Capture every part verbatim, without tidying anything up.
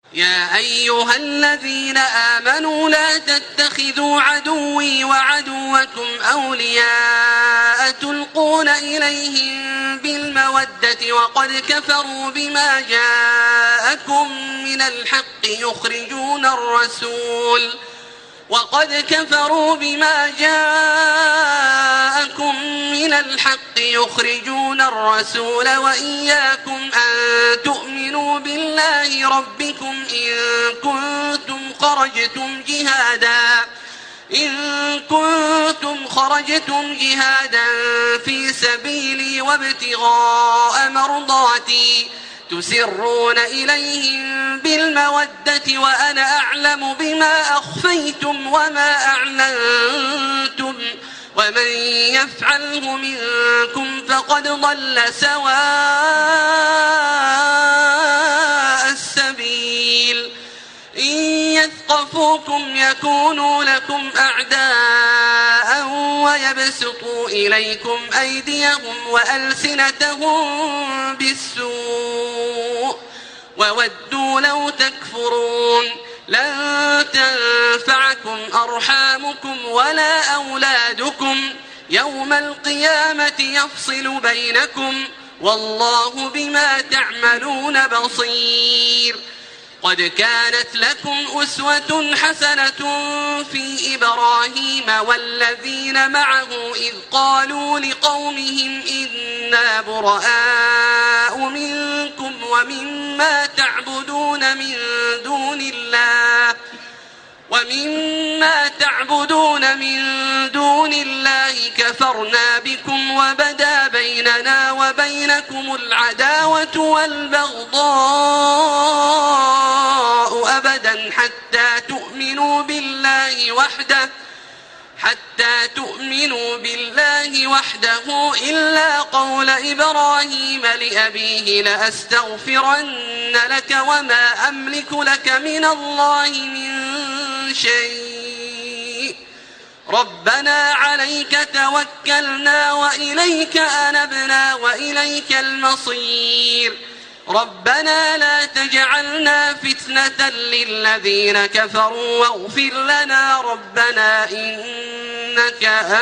يا أيها الذين آمنوا لا تتخذوا عدوي وعدوكم أولياء تلقون إليهم بالمودة وقد كفروا بما جاءكم من الحق يخرجون الرسول وقد كفروا بما جاءكم من الحق يخرجون الرسول وإياكم أن تؤمنوا بالله ربكم إن كنتم خرجتم جهادا إن كنتم خرجتم جهادا في سبيلي وابتغاء مرضاتي تسرون إليهم بالمودة وأنا أعلم بما أخفيتم وما أعلنتم ومن يفعله منكم فقد ضل سواء السبيل إن يثقفوكم يكونوا لكم أعداء ويبسطوا إليكم أيديهم وألسنتهم بالسوء وودوا لو تكفرون لن تنفعكم أرحامكم ولا أولادكم يوم القيامة يفصل بينكم والله بما تعملون بصير. قد كانت لكم أسوة حسنة في إبراهيم والذين معه إذ قالوا لقومهم إنا براء منكم ومما تعبدون من دون الله ومما تعبدون من دون الله كفرنا بكم وبدا بيننا وبينكم العداوة والبغضاء أبدا حتى تؤمنوا بالله وحده حتى تؤمنوا بالله وحده إلا قول إبراهيم لأبيه لأستغفرن لك وما أملك لك من الله من شيء ربنا عليك توكلنا وإليك أنبنا وإليك المصير ربنا لا تجعلنا فتنة للذين كفروا واغفر لنا ربنا إنك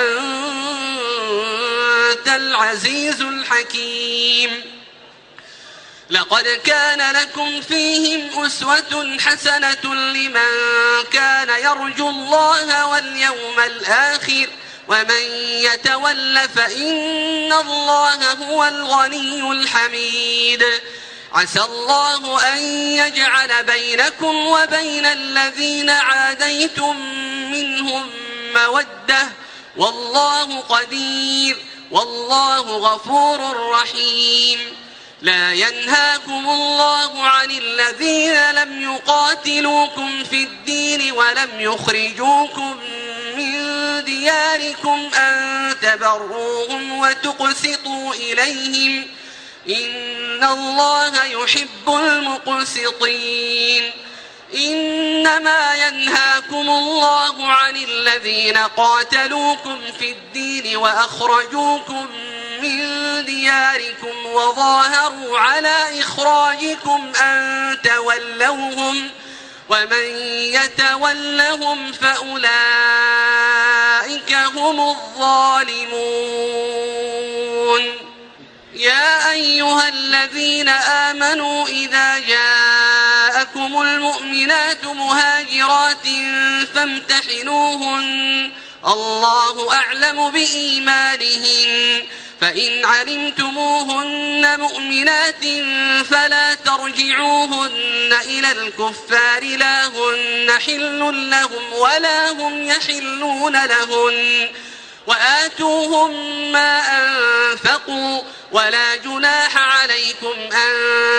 أنت العزيز الحكيم. لقد كان لكم فيهم أسوة حسنة لمن كان يرجو الله واليوم الآخر ومن يتول فإن الله هو الغني الحميد. عسى الله أن يجعل بينكم وبين الذين عاديتم منهم مودة والله قدير والله غفور رحيم. لا ينهاكم الله عن الذين لم يقاتلوكم في الدين ولم يخرجوكم من دياركم أن تبروهم وتقسطوا إليهم إن الله يحب المقسطين. إنما ينهاكم الله عن الذين قاتلوكم في الدين وأخرجوكم من دياركم وظاهروا على إخراجكم أن تولوهم ومن يتولهم فأولئك هم الظالمون. يا أيها الذين آمنوا إذا جاءكم المؤمنات مهاجرات فامتحنوهن الله أعلم بإيمانهن فإن علمتموهن مؤمنات فلا ترجعوهن إلى الكفار لا هن حل لهم ولا هم يحلون لهن وآتوهم ما أنفقوا ولا جناح عليكم أن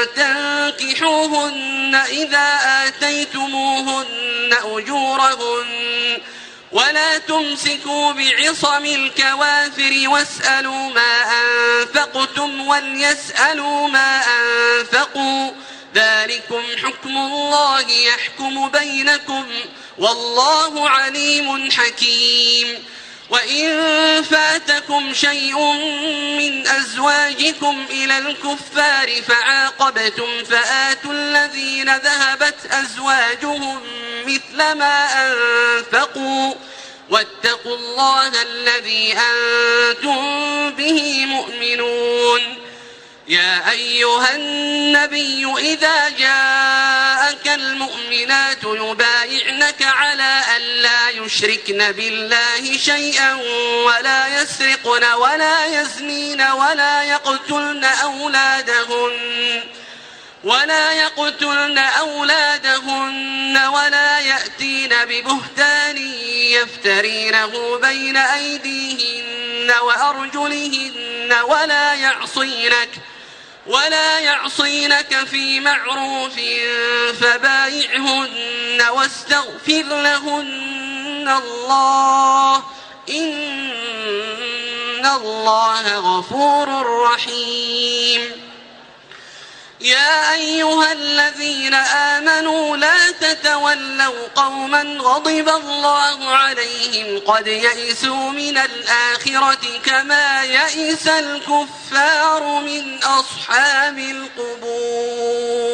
تنكحوهن إذا آتيتموهن أجورهن ولا تمسكوا بعصم الكوافر واسألوا ما أنفقتم وليسألوا ما أنفقوا ذلكم حكم الله يحكم بينكم والله عليم حكيم. وإن فاتكم شيء من أزواجكم إلى الكفار فعاقبتم فآتوا الذين ذهبت أزواجهم مثل ما أنفقوا واتقوا الله الذي أنتم به مؤمنون. يا أيها النبي إذا جاءك المؤمنات يبايعنك على أن لا يشركن بالله شيئا ولا يسرقن ولا يزنين ولا يقتلن أولادهن ولا يقتلن أولادهن ولا يأتين ببهتان يفترينه بين أيديهن وأرجلهن ولا يعصينك ولا يعصينك في معروف فبايعهن واستغفر لهن الله إن الله غفور رحيم. يا أيها الذين آمنوا لا تتولوا قوما غضب الله عليهم قد يئسوا من الآخرة كما يئس الكفار من أصحاب القبور.